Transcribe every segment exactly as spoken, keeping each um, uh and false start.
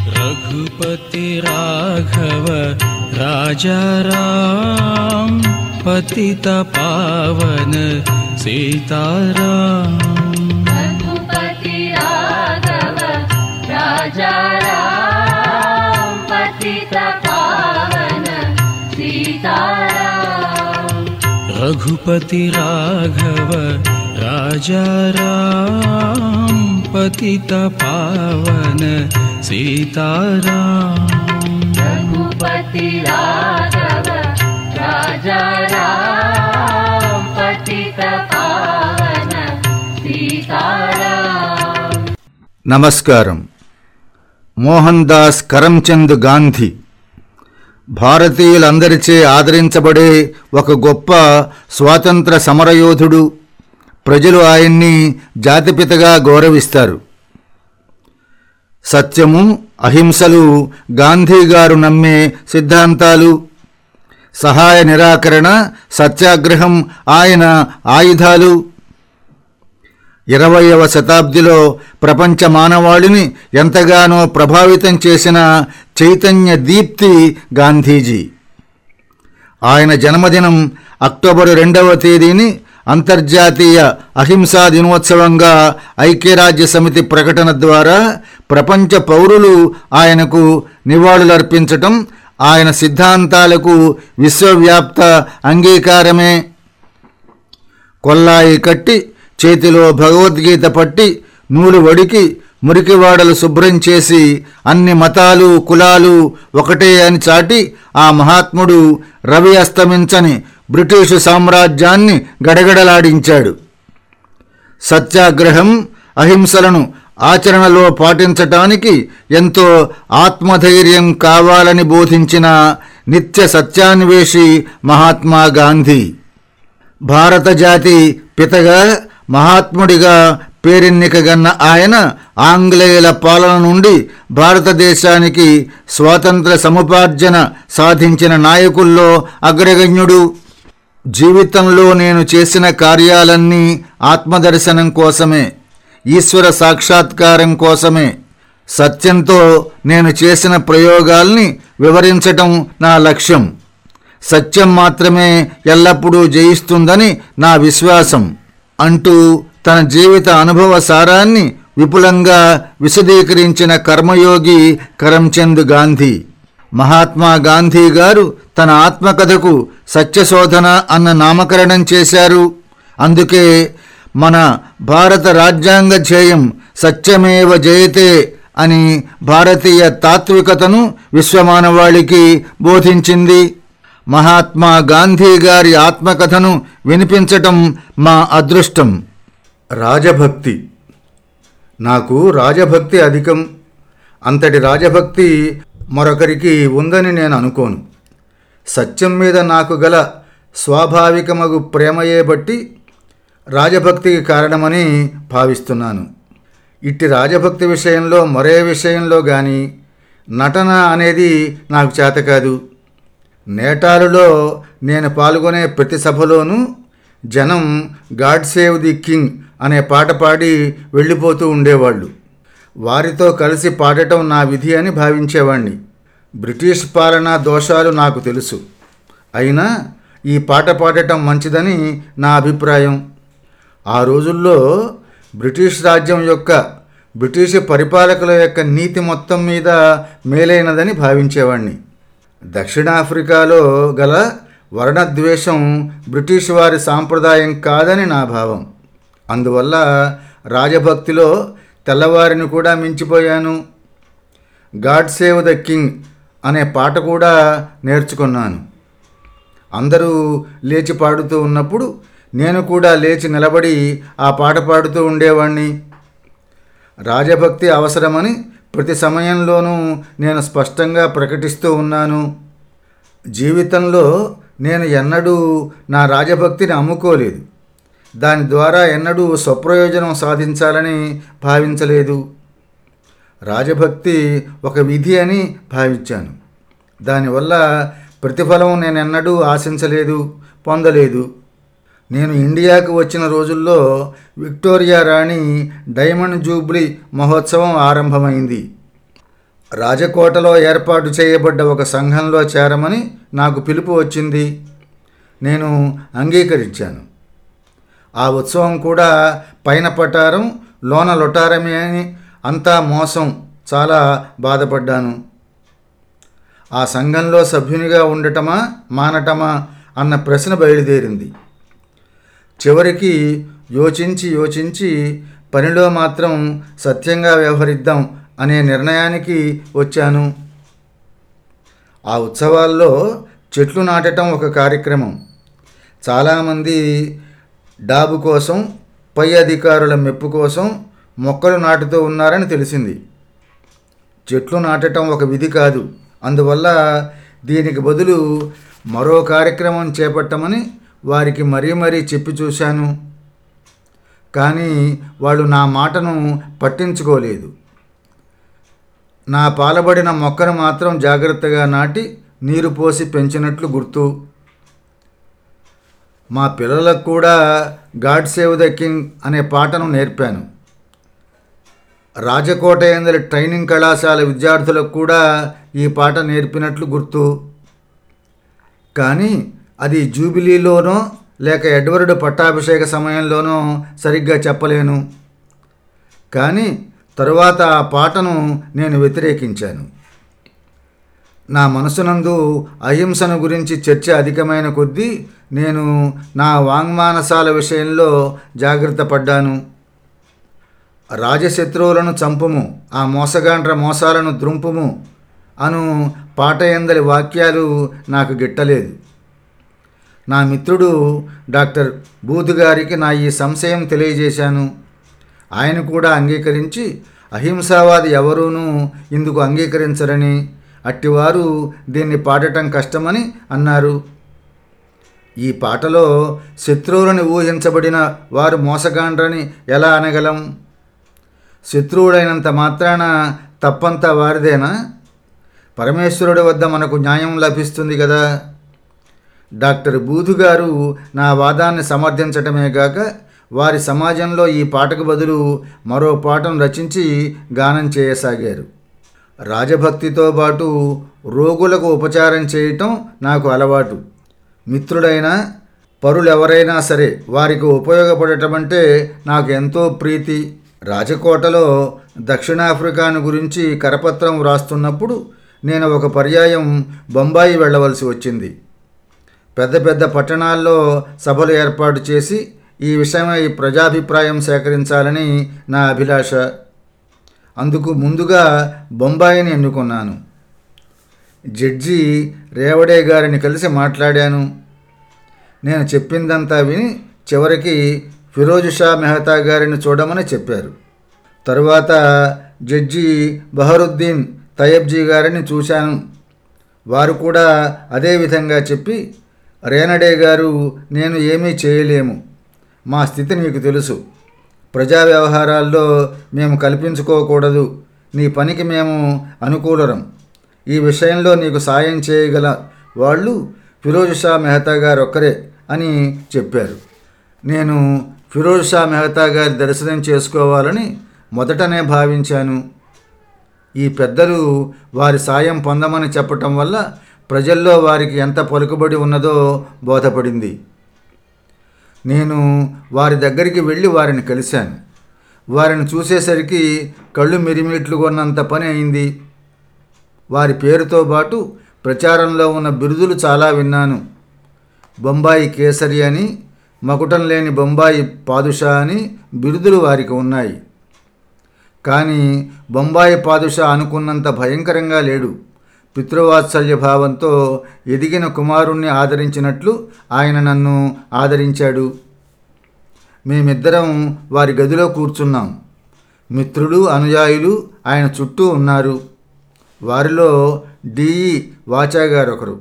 रघुपति राघव राजा राम, पतित पावन सीताराम। रघुपति राघव राजा राम, पतित पावन सीताराम। रघुपति राघव राजा राम, पतित पावन सीताराम। रघुपति राघव राजा राम, पतित पावन सीताराम। నమస్కారం. మోహన్ దాస్ కరమ్చంద్ గాంధీ భారతీయులందరిచే ఆదరించబడే ఒక గొప్ప స్వాతంత్ర సమరయోధుడు. ప్రజలు ఆయన్ని జాతిపితగా గౌరవిస్తారు. సత్యము, అహింసలు గాంధీ గారు నమ్మే సిద్ధాంతాలు. సహాయ నిరాకరణ, సత్యాగ్రహం ఆయన ఆయుధాలు. ఇరవయవ శతాబ్దిలో ప్రపంచ మానవాళిని ఎంతగానో ప్రభావితం చేసిన చైతన్య దీప్తి గాంధీజీ. ఆయన జన్మదినం అక్టోబరు రెండవ తేదీని అంతర్జాతీయ అహింసా దినోత్సవంగా ఐక్యరాజ్య సమితి ప్రకటన ద్వారా ప్రపంచ పౌరులు ఆయనకు నివాళులర్పించటం ఆయన సిద్ధాంతాలకు విశ్వవ్యాప్త అంగీకారమే. కొల్లాయి కట్టి, చేతిలో భగవద్గీత పట్టి, నూలు వడికి, మురికివాడలు శుభ్రం చేసి అన్ని మతాలు కులాలు ఒకటే అని చాటి ఆ మహాత్ముడు రవి అస్తమించని బ్రిటిషు సామ్రాజ్యాన్ని గడగడలాడించాడు. సత్యాగ్రహం, అహింసలను ఆచరణలో పాటించటానికి ఎంతో ఆత్మధైర్యం కావాలని బోధించిన నిత్య సత్యాన్వేషి మహాత్మా గాంధీ. భారత జాతి పితగా, మహాత్ముడిగా పేరెన్నికగన్న ఆయన ఆంగ్లేయుల పాలన నుండి భారతదేశానికి స్వాతంత్ర సముపార్జన సాధించిన నాయకుల్లో అగ్రగణ్యుడు. జీవితంలో నేను చేసిన కార్యాలన్నీ ఆత్మదర్శనం కోసమే, ఈశ్వర సాక్షాత్కారం కోసమే. సత్యంతో నేను చేసిన ప్రయోగాల్ని వివరించటం నా లక్ష్యం. సత్యం మాత్రమే ఎల్లప్పుడూ జయిస్తుందని నా విశ్వాసం అంటూ తన జీవిత అనుభవ సారాన్ని విపులంగా విశదీకరించిన కర్మయోగి కరమ్చంద్ గాంధీ. మహాత్మా గాంధీ గారు తన ఆత్మకథకు సత్యశోధన అన్న నామకరణం చేశారు. అందుకే మన భారత రాజ్యాంగ ధ్యేయం సత్యమేవ జయతే అని భారతీయ తాత్వికతను విశ్వమానవాళికి బోధించింది. మహాత్మా గాంధీ గారి ఆత్మకథను వినిపించటం మా అదృష్టం. రాజభక్తి. నాకు రాజభక్తి అధికం. అంతటి రాజభక్తి మరొకరికి ఉందని నేను అనుకోను. సత్యం మీద నాకు గల స్వాభావికమగు ప్రేమయే బట్టి రాజభక్తికి కారణమని భావిస్తున్నాను. ఇట్టి రాజభక్తి విషయంలో మరే విషయంలో కానీ నటన అనేది నాకు చేత కాదు. నేటాలులో నేను పాల్గొనే ప్రతి సభలోనూ జనం గాడ్ సేవ్ ది కింగ్ అనే పాట పాడి వెళ్ళిపోతూ ఉండేవాళ్ళు. వారితో కలిసి పాడటం నా విధి అని భావించేవాణ్ణి. బ్రిటిష్ పాలనా దోషాలు నాకు తెలుసు. అయినా ఈ పాట పాడటం మంచిదని నా అభిప్రాయం. ఆ రోజుల్లో బ్రిటిష్ రాజ్యం యొక్క, బ్రిటిష్ పరిపాలకుల యొక్క నీతి మొత్తం మీద మేలైనదని భావించేవాణ్ణి. దక్షిణాఫ్రికాలో గల వర్ణద్వేషం బ్రిటిష్ వారి సాంప్రదాయం కాదని నా భావం. అందువల్ల రాజభక్తిలో తెల్లవారిని కూడా మించిపోయాను. గాడ్ సేవ్ ద కింగ్ అనే పాట కూడా నేర్చుకున్నాను. అందరూ లేచి పాడుతూ ఉన్నప్పుడు నేను కూడా లేచి నిలబడి ఆ పాట పాడుతూ ఉండేవాణ్ణి. రాజభక్తి అవసరమని ప్రతి సమయంలోనూ నేను స్పష్టంగా ప్రకటిస్తూ ఉన్నాను. జీవితంలో నేను ఎన్నడూ నా రాజభక్తిని అమ్ముకోలేదు. దాని ద్వారా ఎన్నడూ స్వప్రయోజనం సాధించాలని భావించలేదు. రాజభక్తి ఒక విధి అని భావించాను. దానివల్ల ప్రతిఫలం నేను ఎన్నడూ ఆశించలేదు, పొందలేదు. నేను ఇండియాకు వచ్చిన రోజుల్లో విక్టోరియా రాణి డైమండ్ జూబ్లీ మహోత్సవం ఆరంభమైంది. రాజకోటలో ఏర్పాటు చేయబడ్డ ఒక సంఘంలో చేరమని నాకు పిలుపు వచ్చింది. నేను అంగీకరించాను. ఆ ఉత్సవం కూడా పైన పటారం లోన లొటారమే అని అంతా మోసం. చాలా బాధపడ్డాను. ఆ సంఘంలో సభ్యునిగా ఉండటమా మానటమా అన్న ప్రశ్న బయలుదేరింది. చివరికి యోచించి యోచించి పనిలో మాత్రం సత్యంగా వ్యవహరిద్దాం అనే నిర్ణయానికి వచ్చాను. ఆ ఉత్సవాల్లో చెట్లు నాటడం ఒక కార్యక్రమం. చాలామంది డాబు కోసం, పై అధికారుల మెప్పు కోసం మొక్కలు నాటుతూ ఉన్నారని తెలిసింది. చెట్లు నాటడం ఒక విధి కాదు. అందువల్ల దీనికి బదులు మరో కార్యక్రమం చేపట్టమని వారికి మరీ మరీ చెప్పి చూశాను. కానీ వాళ్ళు నా మాటను పట్టించుకోలేదు. నా పాలబడిన మొక్కను మాత్రం జాగ్రత్తగా నాటి నీరు పోసి పెంచినట్లు గుర్తు. మా పిల్లలకు కూడా గాడ్ సేవ్ ద కింగ్ అనే పాటను నేర్పాను. రాజకోట యందలి ట్రైనింగ్ కళాశాల విద్యార్థులకు కూడా ఈ పాట నేర్పినట్లు గుర్తు. కానీ అది జూబిలీలోనో లేక ఎడ్వర్డ్ పట్టాభిషేక సమయంలోనో సరిగ్గా చెప్పలేను. కానీ తరువాత ఆ పాటను నేను వ్యతిరేకించాను. నా మనసునందు అహింసను గురించి చర్చ అధికమైన కొద్దీ నేను నా వాంగ్మానసాల విషయంలో జాగ్రత్త పడ్డాను. రాజశత్రువులను చంపుము, ఆ మోసగాండ్ర మోసాలను ద్రుంపుము అను పాట యందలి వాక్యాలు నాకు గిట్టలేదు. నా మిత్రుడు డాక్టర్ బూత్ గారికి నా ఈ సంశయం తెలియజేశాను. ఆయన కూడా అంగీకరించి అహింసావాది ఎవరూనూ ఇందుకు అంగీకరించరని, అట్టివారు దీన్ని పాడటం కష్టమని అన్నారు. ఈ పాటలో శత్రువులని ఊహించబడిన వారు మోసగాండ్రని ఎలా అనగలం? శత్రువుడైనంత మాత్రాన తప్పంతా వారిదేనా? పరమేశ్వరుడి వద్ద మనకు న్యాయం లభిస్తుంది కదా. డాక్టర్ బూతు గారు నా వాదాన్ని సమర్థించటమే కాక వారి సమాజంలో ఈ పాటకు బదులు మరో పాటను రచించి గానం చేయసాగారు. రాజభక్తితో పాటు రోగులకు ఉపచారం చేయటం నాకు అలవాటు. మిత్రుడైనా పరులెవరైనా సరే వారికి ఉపయోగపడటం అంటే నాకు ఎంతో ప్రీతి. రాజకోటలో దక్షిణాఫ్రికాను గురించి కరపత్రం వ్రాస్తున్నప్పుడు నేను ఒక పర్యాయం బొంబాయి వెళ్ళవలసి వచ్చింది. పెద్ద పెద్ద పట్టణాల్లో సభలు ఏర్పాటు చేసి ఈ విషయమై ప్రజాభిప్రాయం సేకరించాలని నా అభిలాష. అందుకు ముందుగా బొంబాయిని ఎన్నుకున్నాను. జడ్జి రేవడే గారిని కలిసి మాట్లాడాను. నేను చెప్పిందంతా విని చివరికి ఫిరోజ్ షా మెహతా గారిని చూడమని చెప్పారు. తరువాత జడ్జి బహరుద్దీన్ తయబ్జీ గారిని చూశాను. వారు కూడా అదే విధంగా చెప్పి, రేనడే గారు, నేను ఏమీ చేయలేము. మా స్థితి నీకు తెలుసు. ప్రజా వ్యవహారాల్లో మేము కల్పించుకోకూడదు. నీ పనికి మేము అనుకూలరం. ఈ విషయంలో నీకు సాయం చేయగల వాళ్ళు ఫిరోజ్ షా మెహతా గారు ఒక్కరే అని చెప్పారు. నేను ఫిరోజ్ షా మెహతా గారి దర్శనం చేసుకోవాలని మొదటనే భావించాను. ఈ పెద్దలు వారి సాయం పొందమని చెప్పటం వల్ల ప్రజల్లో వారికి ఎంత పలుకుబడి ఉన్నదో బోధపడింది. నేను వారి దగ్గరికి వెళ్ళి వారిని కలిశాను. వారిని చూసేసరికి కళ్ళు మిరిమిట్లు కొన్నంత పని అయింది. వారి పేరుతో పాటు ప్రచారంలో ఉన్న బిరుదులు చాలా విన్నాను. బొంబాయి కేసరి అని, మకుటం లేని బొంబాయి పాదుషా అని బిరుదులు వారికి ఉన్నాయి. కానీ బొంబాయి పాదుషా అనుకున్నంత భయంకరంగా లేడు. పితృవాత్సల్య భావంతో ఎదిగిన కుమారుణ్ణి ఆదరించినట్లు ఆయన నన్ను ఆదరించాడు. మేమిద్దరం వారి గదిలో కూర్చున్నాం. మిత్రులు అనుయాయులు ఆయన చుట్టూ ఉన్నారు. వారిలో డిఈ వాచా గారు ఒకరు,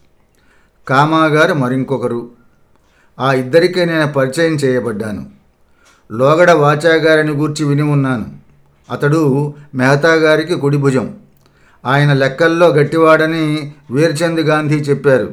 కామా గారు మరింకొకరు. ఆ ఇద్దరికే నేను పరిచయం చేయబడ్డాను. లోగడ వాచా గారిని గూర్చి విని ఉన్నాను. అతడు మెహతా గారికి కుడి భుజం. ఆయన లెక్కల్లో గట్టివాడని వీర్చంద్ గాంధీ చెప్పారు.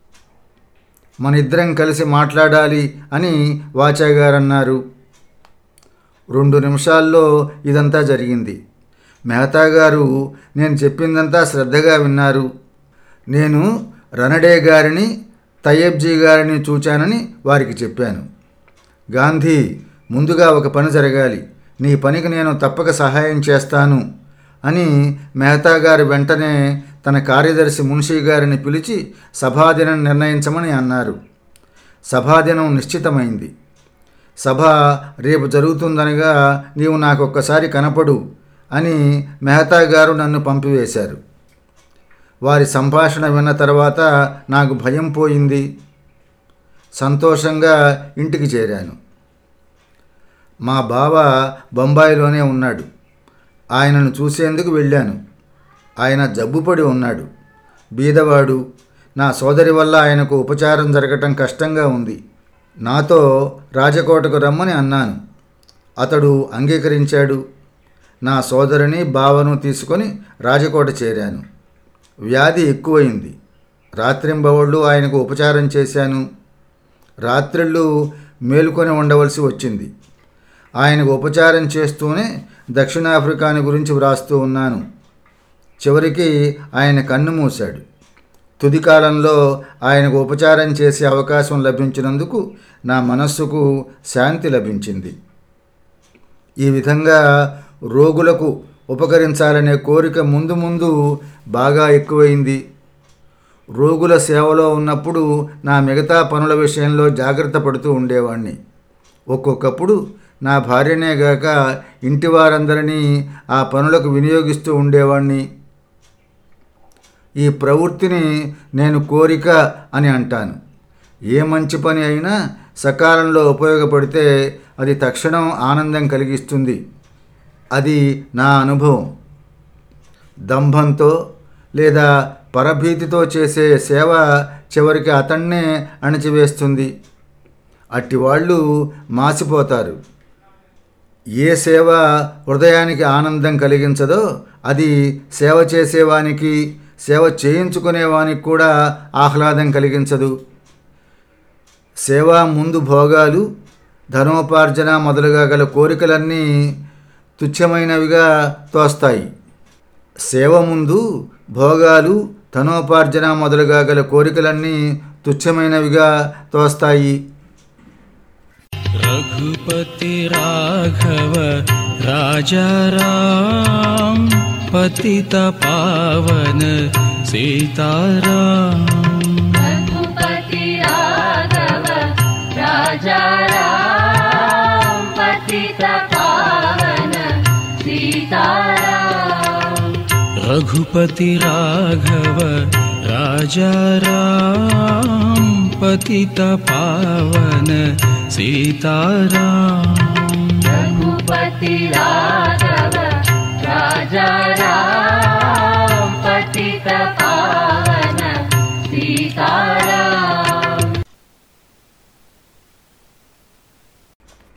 మన ఇద్దరం కలిసి మాట్లాడాలి అని వాచా గారు అన్నారు. రెండు నిమిషాల్లో ఇదంతా జరిగింది. మెహతా గారు నేను చెప్పిందంతా శ్రద్ధగా విన్నారు. నేను రనడే గారిని, తయ్యబ్జీ గారిని చూచానని వారికి చెప్పాను. గాంధీ, ముందుగా ఒక పని జరగాలి, నీ పనికి నేను తప్పక సహాయం చేస్తాను అని మెహతా గారు వెంటనే తన కార్యదర్శి మున్షీ గారిని పిలిచి సభాదినం నిర్ణయించమని అన్నారు. సభాదినం నిశ్చితమైంది. సభ రేపు జరుగుతుందనగా నీవు నాకొక్కసారి కనపడు అని మెహతా గారు నన్ను పంపివేశారు. వారి సంభాషణ విన్న తర్వాత నాకు భయం పోయింది. సంతోషంగా ఇంటికి చేరాను. మా బావ బొంబాయిలోనే ఉన్నాడు. ఆయనను చూసేందుకు వెళ్ళాను. ఆయన జబ్బుపడి ఉన్నాడు. బీదవాడు. నా సోదరి వల్ల ఆయనకు ఉపచారం జరగటం కష్టంగా ఉంది. నాతో రాజకోటకు రమ్మని అన్నాను. అతడు అంగీకరించాడు. నా సోదరిని బావను తీసుకొని రాజకోట చేరాను. వ్యాధి ఎక్కువైంది. రాత్రింబవళ్ళు ఆయనకు ఉపచారం చేశాను. రాత్రిళ్ళు మేలుకొని ఉండవలసి వచ్చింది. ఆయనకు ఉపచారం చేస్తూనే దక్షిణాఫ్రికాని గురించి వ్రాస్తూ ఉన్నాను. చివరికి ఆయన కన్ను మూశాడు. తుది కాలంలో ఆయనకు ఉపచారం చేసే అవకాశం లభించినందుకు నా మనస్సుకు శాంతి లభించింది. ఈ విధంగా రోగులకు ఉపకరించాలనే కోరిక ముందు ముందు బాగా ఎక్కువైంది. రోగుల సేవలో ఉన్నప్పుడు నా మిగతా పనుల విషయంలో జాగ్రత్త పడుతూ ఉండేవాణ్ణి. ఒక్కొక్కప్పుడు నా భార్యనే గాక ఇంటి వారందరినీ ఆ పనులకు వినియోగిస్తూ ఉండేవాణ్ణి. ఈ ప్రవృత్తిని నేను కోరిక అని అంటాను. ఏ మంచి పని అయినా సకాలంలో ఉపయోగపడితే అది తక్షణం ఆనందం కలిగిస్తుంది. అది నా అనుభవం. దంభంతో లేదా పరభీతితో చేసే సేవ చివరికి అతన్నే అణిచివేస్తుంది. అట్టివాళ్ళు మాసిపోతారు. ఏ సేవ హృదయానికి ఆనందం కలిగించదో అది సేవ చేసేవానికి, సేవ చేయించుకునేవానికి కూడా ఆహ్లాదం కలిగించదు. సేవ ముందు భోగాలు, ధనోపార్జన మొదలుగా గల కోరికలన్నీ తుచ్చమైనవిగా తోస్తాయి. సేవ ముందు భోగాలు, ధనోపార్జన మొదలుగా గల కోరికలన్నీ తుచ్చమైనవిగా తోస్తాయి. रघुपति राघव राजा राम पतित पावन सीताराम। रघुपति राघव राजा राम पतित पावन सीताराम। रघुपति राघव राजा राम पतित पावन सीताराम। रघुपति राघव राजा राम